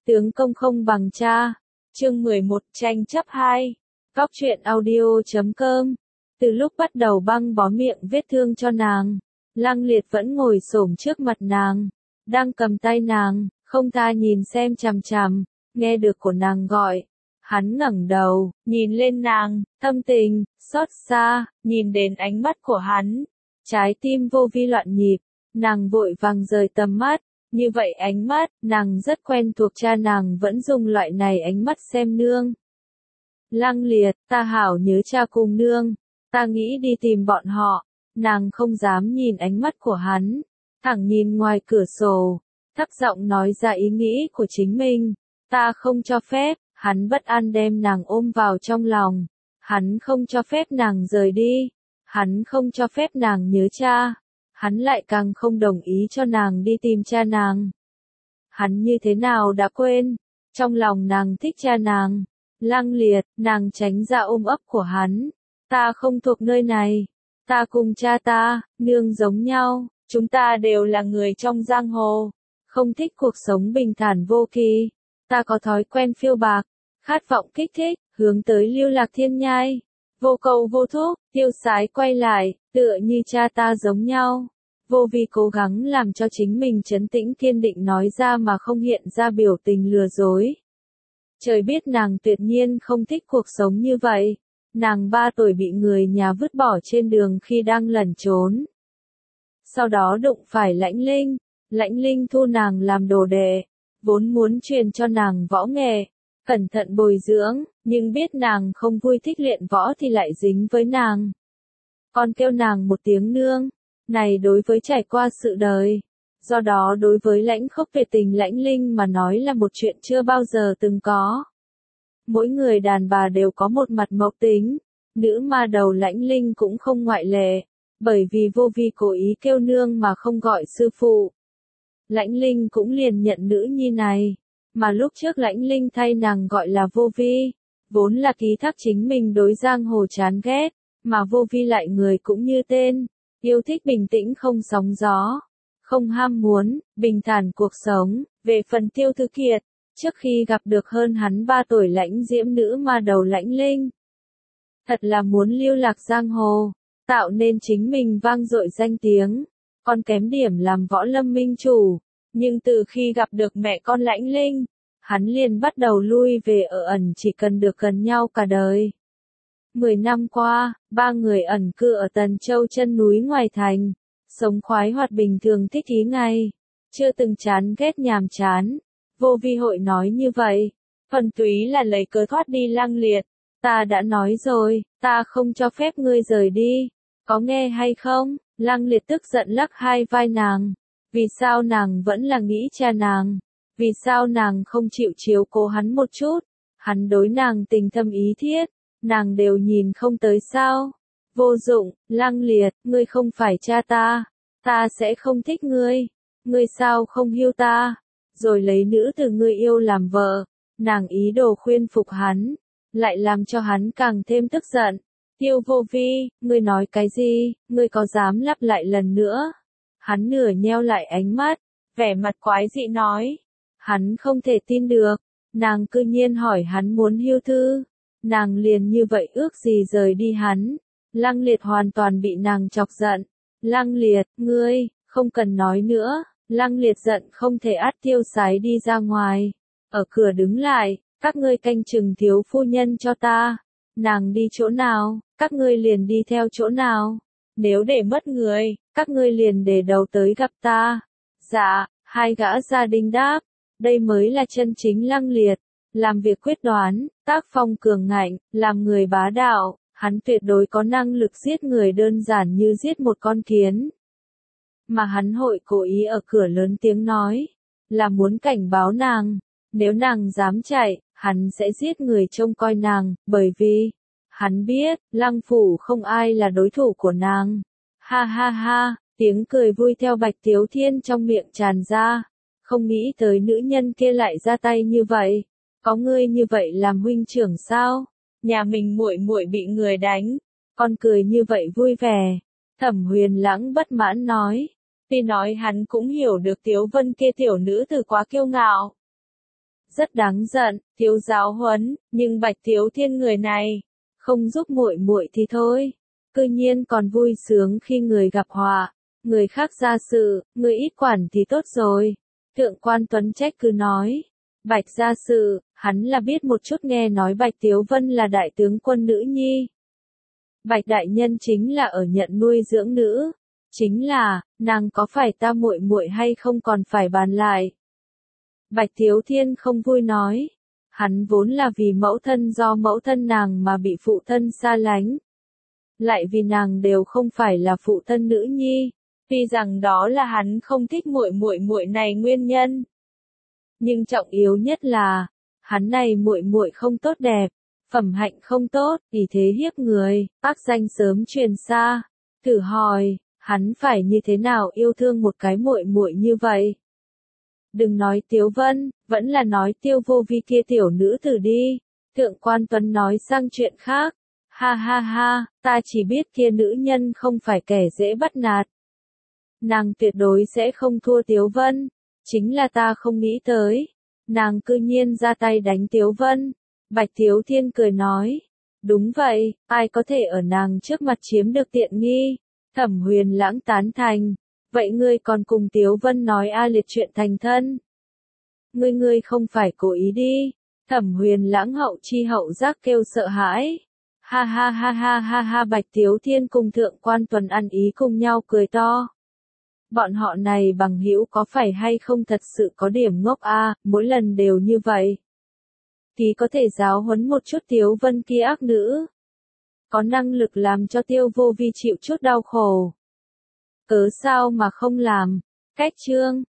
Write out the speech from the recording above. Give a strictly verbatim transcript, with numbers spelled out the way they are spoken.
Tướng công không bằng cha. Chương mười một tranh chấp hai. Góc truyện audio chấm com. Từ lúc bắt đầu băng bó miệng vết thương cho nàng, Lăng Liệt vẫn ngồi xổm trước mặt nàng, đang cầm tay nàng, không tha nhìn xem chằm chằm, nghe được của nàng gọi. Hắn ngẩng đầu, nhìn lên nàng, thâm tình, xót xa, nhìn đến ánh mắt của hắn. Trái tim vô vi loạn nhịp, nàng vội vàng rời tầm mắt. Như vậy ánh mắt, nàng rất quen thuộc, cha nàng vẫn dùng loại này ánh mắt xem nương. Lăng Liệt, ta hảo nhớ cha cùng nương, ta nghĩ đi tìm bọn họ. Nàng không dám nhìn ánh mắt của hắn, thẳng nhìn ngoài cửa sổ, thấp giọng nói ra ý nghĩ của chính mình. Ta không cho phép. Hắn bất an đem nàng ôm vào trong lòng. Hắn không cho phép nàng rời đi. Hắn không cho phép nàng nhớ cha. Hắn lại càng không đồng ý cho nàng đi tìm cha nàng. Hắn như thế nào đã quên, trong lòng nàng thích cha nàng. Lăng Liệt, nàng tránh ra ôm ấp của hắn. Ta không thuộc nơi này. Ta cùng cha ta, nương giống nhau. Chúng ta đều là người trong giang hồ. Không thích cuộc sống bình thản vô kỳ. Ta có thói quen phiêu bạc, khát vọng kích thích, hướng tới lưu lạc thiên nhai. Vô cầu vô thúc, tiêu sái quay lại, tựa như cha ta giống nhau. Vô vi cố gắng làm cho chính mình trấn tĩnh kiên định nói ra mà không hiện ra biểu tình lừa dối. Trời biết nàng tuyệt nhiên không thích cuộc sống như vậy. Nàng ba tuổi bị người nhà vứt bỏ trên đường khi đang lẩn trốn. Sau đó đụng phải Lãnh Linh, Lãnh Linh thu nàng làm đồ đệ, vốn muốn truyền cho nàng võ nghệ, cẩn thận bồi dưỡng, nhưng biết nàng không vui thích luyện võ thì lại dính với nàng. Còn kêu nàng một tiếng nương, này đối với trải qua sự đời, do đó đối với Lãnh Khốc về tình Lãnh Linh mà nói là một chuyện chưa bao giờ từng có. Mỗi người đàn bà đều có một mặt mộc tính, nữ ma đầu Lãnh Linh cũng không ngoại lệ, bởi vì vô vi cố ý kêu nương mà không gọi sư phụ. Lãnh Linh cũng liền nhận nữ nhi này, mà lúc trước Lãnh Linh thay nàng gọi là vô vi, vốn là ký thác chính mình đối giang hồ chán ghét, mà vô vi lại người cũng như tên, yêu thích bình tĩnh không sóng gió, không ham muốn, bình thản cuộc sống. Về phần Tiêu Thư Kiệt, trước khi gặp được hơn hắn ba tuổi lãnh diễm nữ ma đầu Lãnh Linh, thật là muốn lưu lạc giang hồ, tạo nên chính mình vang dội danh tiếng. Còn kém điểm làm võ lâm minh chủ, nhưng từ khi gặp được mẹ con Lãnh Linh, hắn liền bắt đầu lui về ở ẩn, chỉ cần được gần nhau cả đời. Mười năm qua, ba người ẩn cư ở Tần Châu chân núi ngoài thành, sống khoái hoạt bình thường thích ý ngày, chưa từng chán ghét nhàm chán. Vô vi hội nói như vậy, thuần túy là lấy cớ thoát đi Lăng Liệt. Ta đã nói rồi, ta không cho phép ngươi rời đi, có nghe hay không? Lăng Liệt tức giận lắc hai vai nàng. Vì sao nàng vẫn là nghĩ cha nàng? Vì sao nàng không chịu chiếu cố hắn một chút? Hắn đối nàng tình thâm ý thiết, nàng đều nhìn không tới sao? Vô dụng, Lăng Liệt, ngươi không phải cha ta, ta sẽ không thích ngươi. Ngươi sao không hiu ta, rồi lấy nữ từ ngươi yêu làm vợ? Nàng ý đồ khuyên phục hắn, lại làm cho hắn càng thêm tức giận. Tiêu Vô Vi, ngươi nói cái gì, ngươi có dám lặp lại lần nữa? Hắn nửa nheo lại ánh mắt, vẻ mặt quái dị nói. Hắn không thể tin được, nàng cư nhiên hỏi hắn muốn hưu thư. Nàng liền như vậy ước gì rời đi hắn. Lăng Liệt hoàn toàn bị nàng chọc giận. Lăng Liệt, ngươi, không cần nói nữa. Lăng Liệt giận không thể át tiêu sái đi ra ngoài. Ở cửa đứng lại, các ngươi canh chừng thiếu phu nhân cho ta. Nàng đi chỗ nào, các ngươi liền đi theo chỗ nào. Nếu để mất người, các ngươi liền để đầu tới gặp ta. Dạ, hai gã gia đình đáp. Đây mới là chân chính Lăng Liệt. Làm việc quyết đoán, tác phong cường ngạnh, làm người bá đạo. Hắn tuyệt đối có năng lực giết người đơn giản như giết một con kiến. Mà hắn hội cố ý ở cửa lớn tiếng nói, là muốn cảnh báo nàng. Nếu nàng dám chạy, hắn sẽ giết người trông coi nàng, bởi vì hắn biết, Lăng phủ không ai là đối thủ của nàng. Ha ha ha, tiếng cười vui theo Bạch Tiếu Thiên trong miệng tràn ra. Không nghĩ tới nữ nhân kia lại ra tay như vậy. Có ngươi như vậy làm huynh trưởng sao? Nhà mình muội muội bị người đánh, con cười như vậy vui vẻ. Thẩm Huyền Lãng bất mãn nói. Tuy nói hắn cũng hiểu được Tiếu Vân kia tiểu nữ tử quá kiêu ngạo. rất đáng giận, thiếu giáo huấn, nhưng Bạch Thiếu Thiên người này, không giúp muội muội thì thôi, cư nhiên còn vui sướng khi người gặp họa, người khác ra sự, người ít quản thì tốt rồi. Thượng quan Tuấn trách cứ nói, Bạch gia sự, hắn là biết một chút, nghe nói Bạch Tiếu Vân là đại tướng quân nữ nhi. Bạch đại nhân chính là ở nhận nuôi dưỡng nữ, chính là, nàng có phải ta muội muội hay không còn phải bàn lại. Bạch Thiếu Thiên không vui nói, hắn vốn là vì mẫu thân do mẫu thân nàng mà bị phụ thân xa lánh. Lại vì nàng đều không phải là phụ thân nữ nhi, tuy rằng đó là hắn không thích muội muội muội này nguyên nhân. Nhưng trọng yếu nhất là, hắn này muội muội không tốt đẹp, phẩm hạnh không tốt, ý thế hiếp người, ác danh sớm truyền xa. Thử hỏi, hắn phải như thế nào yêu thương một cái muội muội như vậy? Đừng nói Tiếu Vân, vẫn là nói Tiêu Vô Vi kia tiểu nữ tử đi. Thượng quan Tuấn nói sang chuyện khác. Ha ha ha, ta chỉ biết kia nữ nhân không phải kẻ dễ bắt nạt. Nàng tuyệt đối sẽ không thua Tiếu Vân. Chính là ta không nghĩ tới. Nàng cư nhiên ra tay đánh Tiếu Vân. Bạch Thiếu Thiên cười nói. Đúng vậy, ai có thể ở nàng trước mặt chiếm được tiện nghi. Thẩm Huyền Lãng tán thành. Vậy ngươi còn cùng Tiếu Vân nói A Liệt chuyện thành thân. Ngươi ngươi không phải cố ý đi. Thẩm Huyền Lãng hậu chi hậu giác kêu sợ hãi. Ha ha ha ha ha ha, Bạch Tiếu Thiên cùng Thượng quan Tuấn ăn ý cùng nhau cười to. Bọn họ này bằng hữu có phải hay không thật sự có điểm ngốc a, à, mỗi lần đều như vậy. Thì có thể giáo huấn một chút Tiếu Vân kia ác nữ. Có năng lực làm cho Tiêu Vô Vi chịu chút đau khổ. Cớ sao mà không làm. Cách chương